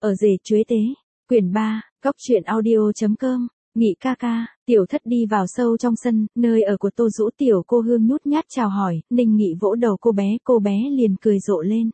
Ở rể chuế tế. Quyển 3, Góc truyện audio.com. Nghị ca ca, Tiểu Thất đi vào sâu trong sân, nơi ở của Tô Dũ. Tiểu cô Hương nhút nhát chào hỏi, Ninh Nghị vỗ đầu cô bé liền cười rộ lên.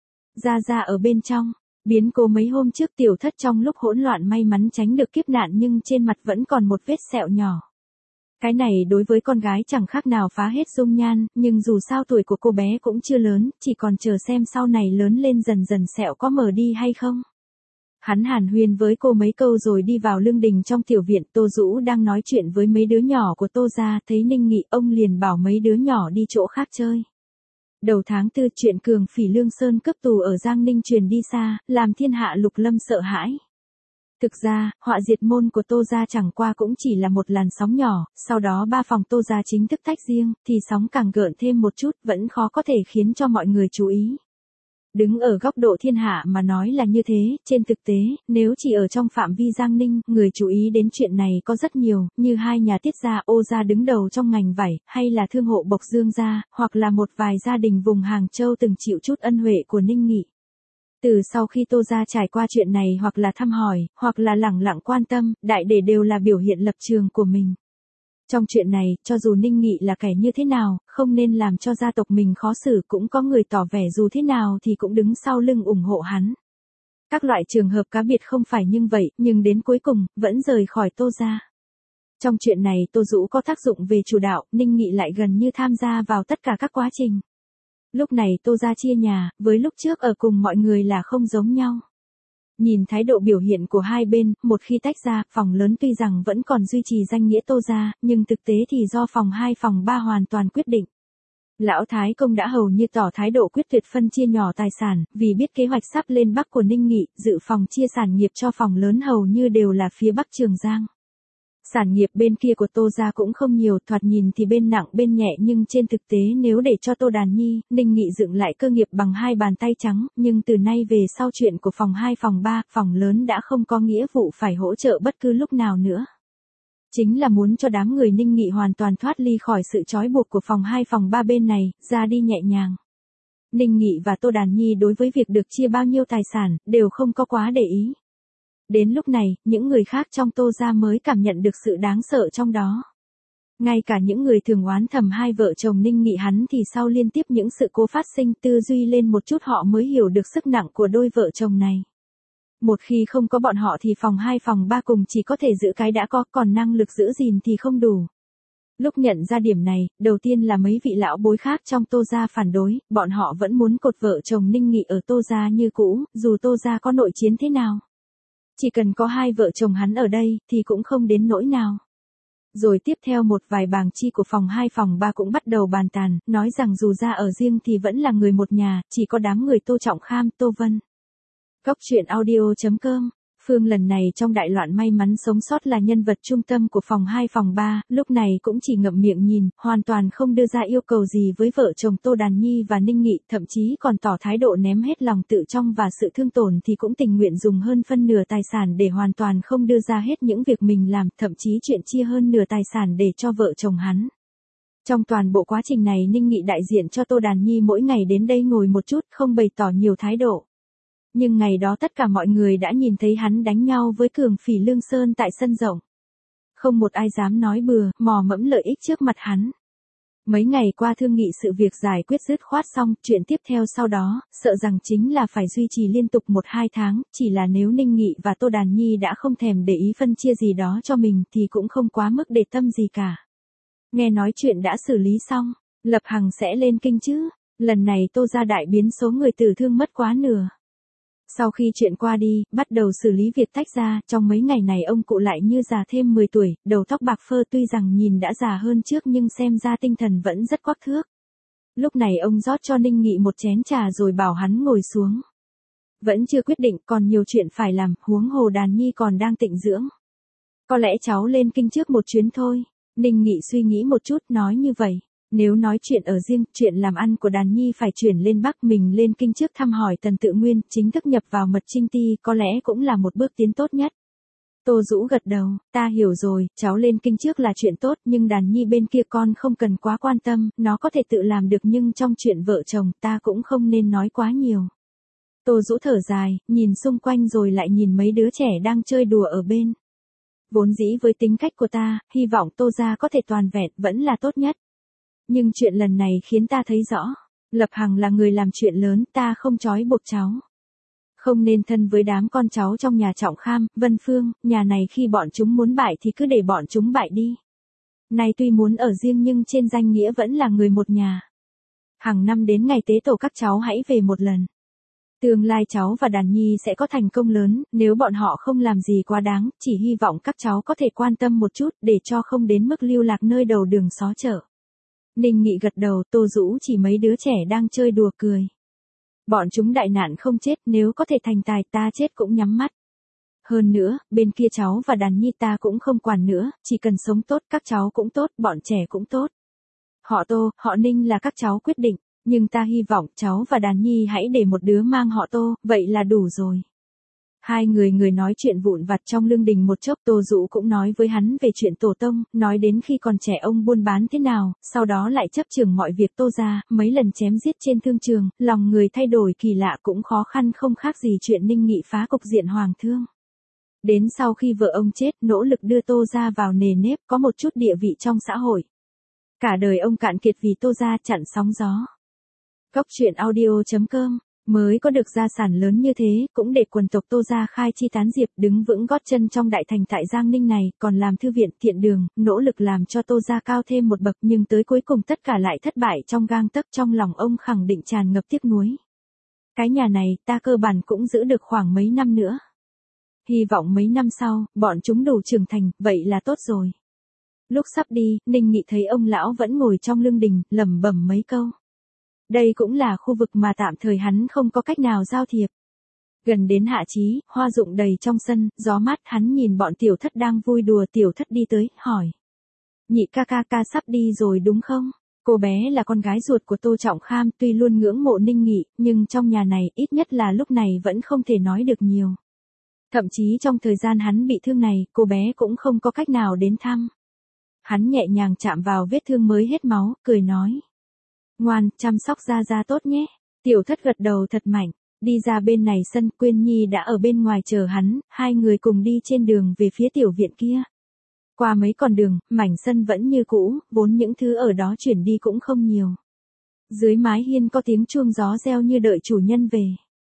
Ra ở bên trong, biến cố mấy hôm trước Tiểu Thất trong lúc hỗn loạn may mắn tránh được kiếp nạn nhưng trên mặt vẫn còn một vết sẹo nhỏ. Cái này đối với con gái chẳng khác nào phá hết dung nhan, nhưng dù sao tuổi của cô bé cũng chưa lớn, chỉ còn chờ xem sau này lớn lên dần dần sẹo có mờ đi hay không. Hắn hàn huyên với cô mấy câu rồi đi vào lương đình trong tiểu viện. Tô Dũ đang nói chuyện với mấy đứa nhỏ của Tô gia, thấy Ninh Nghị ông liền bảo mấy đứa nhỏ đi chỗ khác chơi. Đầu tháng 4 chuyện Cường Phỉ Lương Sơn cướp tù ở Giang Ninh truyền đi xa, làm thiên hạ lục lâm sợ hãi. Thực ra, họa diệt môn của Tô gia chẳng qua cũng chỉ là một làn sóng nhỏ, sau đó 3 phòng Tô gia chính thức tách riêng, thì sóng càng gợn thêm một chút, vẫn khó có thể khiến cho mọi người chú ý. Đứng ở góc độ thiên hạ mà nói là như thế, trên thực tế, nếu chỉ ở trong phạm vi Giang Ninh, người chú ý đến chuyện này có rất nhiều, như hai nhà Tiết gia, Ô gia đứng đầu trong ngành vải, hay là thương hộ Bộc Dương gia, hoặc là một vài gia đình vùng Hàng Châu từng chịu chút ân huệ của Ninh Nghị. Từ sau khi Tô gia trải qua chuyện này hoặc là thăm hỏi, hoặc là lẳng lặng quan tâm, đại để đều là biểu hiện lập trường của mình. Trong chuyện này, cho dù Ninh Nghị là kẻ như thế nào, không nên làm cho gia tộc mình khó xử, cũng có người tỏ vẻ dù thế nào thì cũng đứng sau lưng ủng hộ hắn. Các loại trường hợp cá biệt không phải nhưng vậy, nhưng đến cuối cùng, vẫn rời khỏi Tô gia. Trong chuyện này Tô Dũ có tác dụng về chủ đạo, Ninh Nghị lại gần như tham gia vào tất cả các quá trình. Lúc này Tô gia chia nhà, với lúc trước ở cùng mọi người là không giống nhau. Nhìn thái độ biểu hiện của hai bên, một khi tách ra, phòng lớn tuy rằng vẫn còn duy trì danh nghĩa Tô gia, nhưng thực tế thì do phòng 2 phòng 3 hoàn toàn quyết định. Lão Thái Công đã hầu như tỏ thái độ quyết tuyệt phân chia nhỏ tài sản, vì biết kế hoạch sắp lên Bắc của Ninh Nghị, dự phòng chia sản nghiệp cho phòng lớn hầu như đều là phía Bắc Trường Giang. Sản nghiệp bên kia của Tô gia cũng không nhiều, thoạt nhìn thì bên nặng bên nhẹ nhưng trên thực tế nếu để cho Tô Đàn Nhi, Ninh Nghị dựng lại cơ nghiệp bằng 2 bàn tay trắng, nhưng từ nay về sau chuyện của phòng 2 phòng 3, phòng lớn đã không có nghĩa vụ phải hỗ trợ bất cứ lúc nào nữa. Chính là muốn cho đám người Ninh Nghị hoàn toàn thoát ly khỏi sự trói buộc của phòng 2 phòng 3 bên này, ra đi nhẹ nhàng. Ninh Nghị và Tô Đàn Nhi đối với việc được chia bao nhiêu tài sản, đều không có quá để ý. Đến lúc này, những người khác trong Tô gia mới cảm nhận được sự đáng sợ trong đó. Ngay cả những người thường oán thầm hai vợ chồng Ninh Nghị hắn thì sau liên tiếp những sự cố phát sinh tư duy lên một chút họ mới hiểu được sức nặng của đôi vợ chồng này. Một khi không có bọn họ thì phòng 2 phòng 3 cùng chỉ có thể giữ cái đã có, còn năng lực giữ gìn thì không đủ. Lúc nhận ra điểm này, đầu tiên là mấy vị lão bối khác trong Tô gia phản đối, bọn họ vẫn muốn cột vợ chồng Ninh Nghị ở Tô gia như cũ, dù Tô gia có nội chiến thế nào. Chỉ cần có hai vợ chồng hắn ở đây, thì cũng không đến nỗi nào. Rồi tiếp theo một vài bàng chi của phòng 2 phòng 3 cũng bắt đầu bàn tàn, nói rằng dù ra ở riêng thì vẫn là người một nhà, chỉ có đám người Tô Trọng Kham, Tô Vân. Góc truyện audio.com. Phương lần này trong đại loạn may mắn sống sót là nhân vật trung tâm của phòng 2 phòng 3, lúc này cũng chỉ ngậm miệng nhìn, hoàn toàn không đưa ra yêu cầu gì với vợ chồng Tô Đàn Nhi và Ninh Nghị, thậm chí còn tỏ thái độ ném hết lòng tự trọng và sự thương tổn thì cũng tình nguyện dùng hơn phân nửa tài sản để hoàn toàn không đưa ra hết những việc mình làm, thậm chí chuyện chia hơn nửa tài sản để cho vợ chồng hắn. Trong toàn bộ quá trình này Ninh Nghị đại diện cho Tô Đàn Nhi mỗi ngày đến đây ngồi một chút, không bày tỏ nhiều thái độ. Nhưng ngày đó tất cả mọi người đã nhìn thấy hắn đánh nhau với Cường Phỉ Lương Sơn tại sân rộng. Không một ai dám nói bừa, mò mẫm lợi ích trước mặt hắn. Mấy ngày qua thương nghị sự việc giải quyết dứt khoát xong, chuyện tiếp theo sau đó, sợ rằng chính là phải duy trì liên tục 1-2 tháng, chỉ là nếu Ninh Nghị và Tô Đàn Nhi đã không thèm để ý phân chia gì đó cho mình thì cũng không quá mức để tâm gì cả. Nghe nói chuyện đã xử lý xong, Lập Hằng sẽ lên kinh chứ, lần này Tô gia đại biến số người tử thương mất quá nửa. Sau khi chuyện qua đi, bắt đầu xử lý việc tách ra, trong mấy ngày này ông cụ lại như già thêm 10 tuổi, đầu tóc bạc phơ tuy rằng nhìn đã già hơn trước nhưng xem ra tinh thần vẫn rất quắc thước. Lúc này ông rót cho Ninh Nghị một chén trà rồi bảo hắn ngồi xuống. Vẫn chưa quyết định, còn nhiều chuyện phải làm, huống hồ Đàn Nhi còn đang tịnh dưỡng. Có lẽ cháu lên kinh trước một chuyến thôi. Ninh Nghị suy nghĩ một chút nói như vậy. Nếu nói chuyện ở riêng, chuyện làm ăn của Đàn Nhi phải chuyển lên Bắc, mình lên kinh trước thăm hỏi Tần Tự Nguyên, chính thức nhập vào Mật Trinh Ti, có lẽ cũng là một bước tiến tốt nhất. Tô Dũ gật đầu, ta hiểu rồi, cháu lên kinh trước là chuyện tốt, nhưng Đàn Nhi bên kia con không cần quá quan tâm, nó có thể tự làm được nhưng trong chuyện vợ chồng ta cũng không nên nói quá nhiều. Tô Dũ thở dài, nhìn xung quanh rồi lại nhìn mấy đứa trẻ đang chơi đùa ở bên. Vốn dĩ với tính cách của ta, hy vọng Tô gia có thể toàn vẹn vẫn là tốt nhất. Nhưng chuyện lần này khiến ta thấy rõ, Lập Hằng là người làm chuyện lớn, ta không trói buộc cháu. Không nên thân với đám con cháu trong nhà Trọng Kham, Vân Phương, nhà này khi bọn chúng muốn bại thì cứ để bọn chúng bại đi. Nay tuy muốn ở riêng nhưng trên danh nghĩa vẫn là người một nhà. Hàng năm đến ngày tế tổ các cháu hãy về một lần. Tương lai cháu và Đàn Nhi sẽ có thành công lớn, nếu bọn họ không làm gì quá đáng, chỉ hy vọng các cháu có thể quan tâm một chút để cho không đến mức lưu lạc nơi đầu đường xó chợ. Ninh Nghị gật đầu, Tô Dũ chỉ mấy đứa trẻ đang chơi đùa cười. Bọn chúng đại nạn không chết, nếu có thể thành tài ta chết cũng nhắm mắt. Hơn nữa, bên kia cháu và Đàn Nhi ta cũng không quản nữa, chỉ cần sống tốt, các cháu cũng tốt, bọn trẻ cũng tốt. Họ Tô, họ Ninh là các cháu quyết định, nhưng ta hy vọng cháu và Đàn Nhi hãy để một đứa mang họ Tô, vậy là đủ rồi. Hai người nói chuyện vụn vặt trong lương đình một chốc. Tô Dũ cũng nói với hắn về chuyện tổ tông, nói đến khi còn trẻ ông buôn bán thế nào, sau đó lại chấp chưởng mọi việc Tô gia, mấy lần chém giết trên thương trường, lòng người thay đổi kỳ lạ cũng khó khăn không khác gì chuyện Ninh Nghị phá cục diện hoàng thương. Đến sau khi vợ ông chết, nỗ lực đưa Tô gia vào nề nếp, có một chút địa vị trong xã hội. Cả đời ông cạn kiệt vì Tô gia chặn sóng gió. Cốc truyện audio.com mới có được gia sản lớn như thế, cũng để quần tộc Tô gia khai chi tán diệp, đứng vững gót chân trong đại thành tại Giang Ninh này, còn làm thư viện thiện đường, nỗ lực làm cho Tô gia cao thêm một bậc, nhưng tới cuối cùng tất cả lại thất bại trong gang tấc. Trong lòng ông khẳng định tràn ngập tiếc nuối. Cái nhà này, ta cơ bản cũng giữ được khoảng mấy năm nữa. Hy vọng mấy năm sau, bọn chúng đủ trưởng thành, vậy là tốt rồi. Lúc sắp đi, Ninh Nghị thấy ông lão vẫn ngồi trong lương đình, lẩm bẩm mấy câu. Đây cũng là khu vực mà tạm thời hắn không có cách nào giao thiệp. Gần đến hạ chí, hoa rụng đầy trong sân, gió mát, hắn nhìn bọn Tiểu Thất đang vui đùa. Tiểu Thất đi tới, hỏi. Nhị ca sắp đi rồi đúng không? Cô bé là con gái ruột của Tô Trọng Kham, tuy luôn ngưỡng mộ Ninh Nghị, nhưng trong nhà này, ít nhất là lúc này vẫn không thể nói được nhiều. Thậm chí trong thời gian hắn bị thương này, cô bé cũng không có cách nào đến thăm. Hắn nhẹ nhàng chạm vào vết thương mới hết máu, cười nói. Ngoan, chăm sóc Gia tốt nhé. Tiểu Thất gật đầu thật mạnh. Đi ra bên này sân, Quyên Nhi đã ở bên ngoài chờ hắn, hai người cùng đi trên đường về phía tiểu viện kia. Qua mấy con đường, mảnh sân vẫn như cũ, vốn những thứ ở đó chuyển đi cũng không nhiều. Dưới mái hiên có tiếng chuông gió reo như đợi chủ nhân về.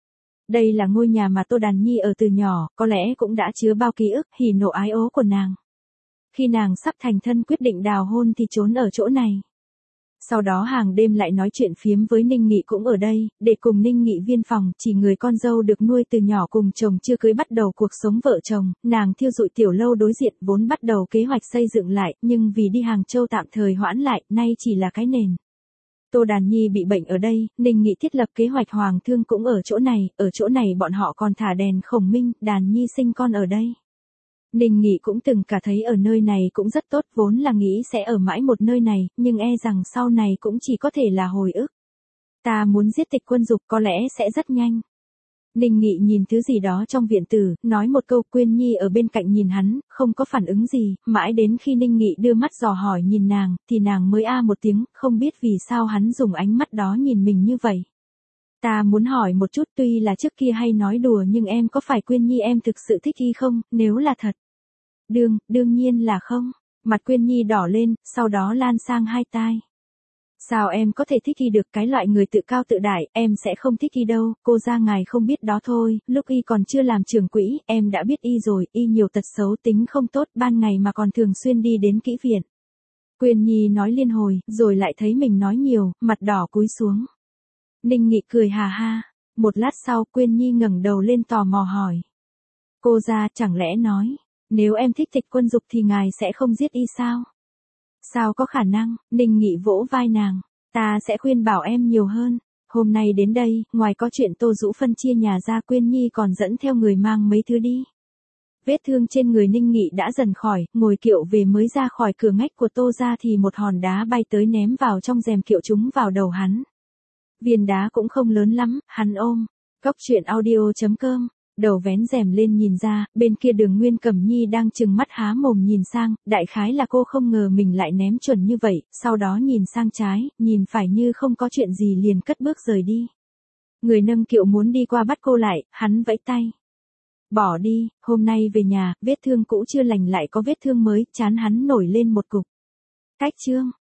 Đây là ngôi nhà mà Tô Đàn Nhi ở từ nhỏ, có lẽ cũng đã chứa bao ký ức, hỉ nộ ái ố của nàng. Khi nàng sắp thành thân quyết định đào hôn thì trốn ở chỗ này. Sau đó hàng đêm lại nói chuyện phiếm với Ninh Nghị cũng ở đây, để cùng Ninh Nghị viên phòng. Chỉ người con dâu được nuôi từ nhỏ cùng chồng chưa cưới bắt đầu cuộc sống vợ chồng, nàng thiêu dụi tiểu lâu đối diện vốn bắt đầu kế hoạch xây dựng lại, nhưng vì đi Hàng Châu tạm thời hoãn lại, nay chỉ là cái nền. Tô Đàn Nhi bị bệnh ở đây, Ninh Nghị thiết lập kế hoạch hoàng thương cũng ở chỗ này bọn họ còn thả đèn khổng minh, Đàn Nhi sinh con ở đây. Ninh Nghị cũng từng cả thấy ở nơi này cũng rất tốt, vốn là nghĩ sẽ ở mãi một nơi này, nhưng e rằng sau này cũng chỉ có thể là hồi ức. Ta muốn giết Tịch Quân Dục có lẽ sẽ rất nhanh. Ninh Nghị nhìn thứ gì đó trong viện tử, nói một câu. Quyên Nhi ở bên cạnh nhìn hắn, không có phản ứng gì, mãi đến khi Ninh Nghị đưa mắt dò hỏi nhìn nàng, thì nàng mới a một tiếng, không biết vì sao hắn dùng ánh mắt đó nhìn mình như vậy. Ta muốn hỏi một chút, tuy là trước kia hay nói đùa nhưng em có phải Quyên Nhi em thực sự thích y không, nếu là thật? Đương nhiên là không. Mặt Quyên Nhi đỏ lên, sau đó lan sang hai tai. Sao em có thể thích y được, cái loại người tự cao tự đại, em sẽ không thích y đâu, cô ra ngài không biết đó thôi, lúc y còn chưa làm trưởng quỹ, em đã biết y rồi, y nhiều tật xấu, tính không tốt, ban ngày mà còn thường xuyên đi đến kỹ viện. Quyên Nhi nói liên hồi, rồi lại thấy mình nói nhiều, mặt đỏ cúi xuống. Ninh Nghị cười hà ha, một lát sau Quyên Nhi ngẩng đầu lên tò mò hỏi. Cô ra chẳng lẽ nói, nếu em thích Tịch Quân Dục thì ngài sẽ không giết y sao? Sao có khả năng? Ninh Nghị vỗ vai nàng, ta sẽ khuyên bảo em nhiều hơn. Hôm nay đến đây, ngoài có chuyện Tô Dũ phân chia nhà ra, Quyên Nhi còn dẫn theo người mang mấy thứ đi. Vết thương trên người Ninh Nghị đã dần khỏi, ngồi kiệu về mới ra khỏi cửa ngách của Tô gia thì một hòn đá bay tới ném vào trong rèm kiệu, trúng vào đầu hắn. Viên đá cũng không lớn lắm, hắn ôm. Cốc truyện audio.com, đầu vén rèm lên nhìn ra, bên kia Đường Nguyên Cẩm Nhi đang trừng mắt há mồm nhìn sang, đại khái là cô không ngờ mình lại ném chuẩn như vậy, sau đó nhìn sang trái, nhìn phải như không có chuyện gì liền cất bước rời đi. Người nâng kiệu muốn đi qua bắt cô lại, hắn vẫy tay. Bỏ đi, hôm nay về nhà, vết thương cũ chưa lành lại có vết thương mới, trán hắn nổi lên một cục. Cách chương.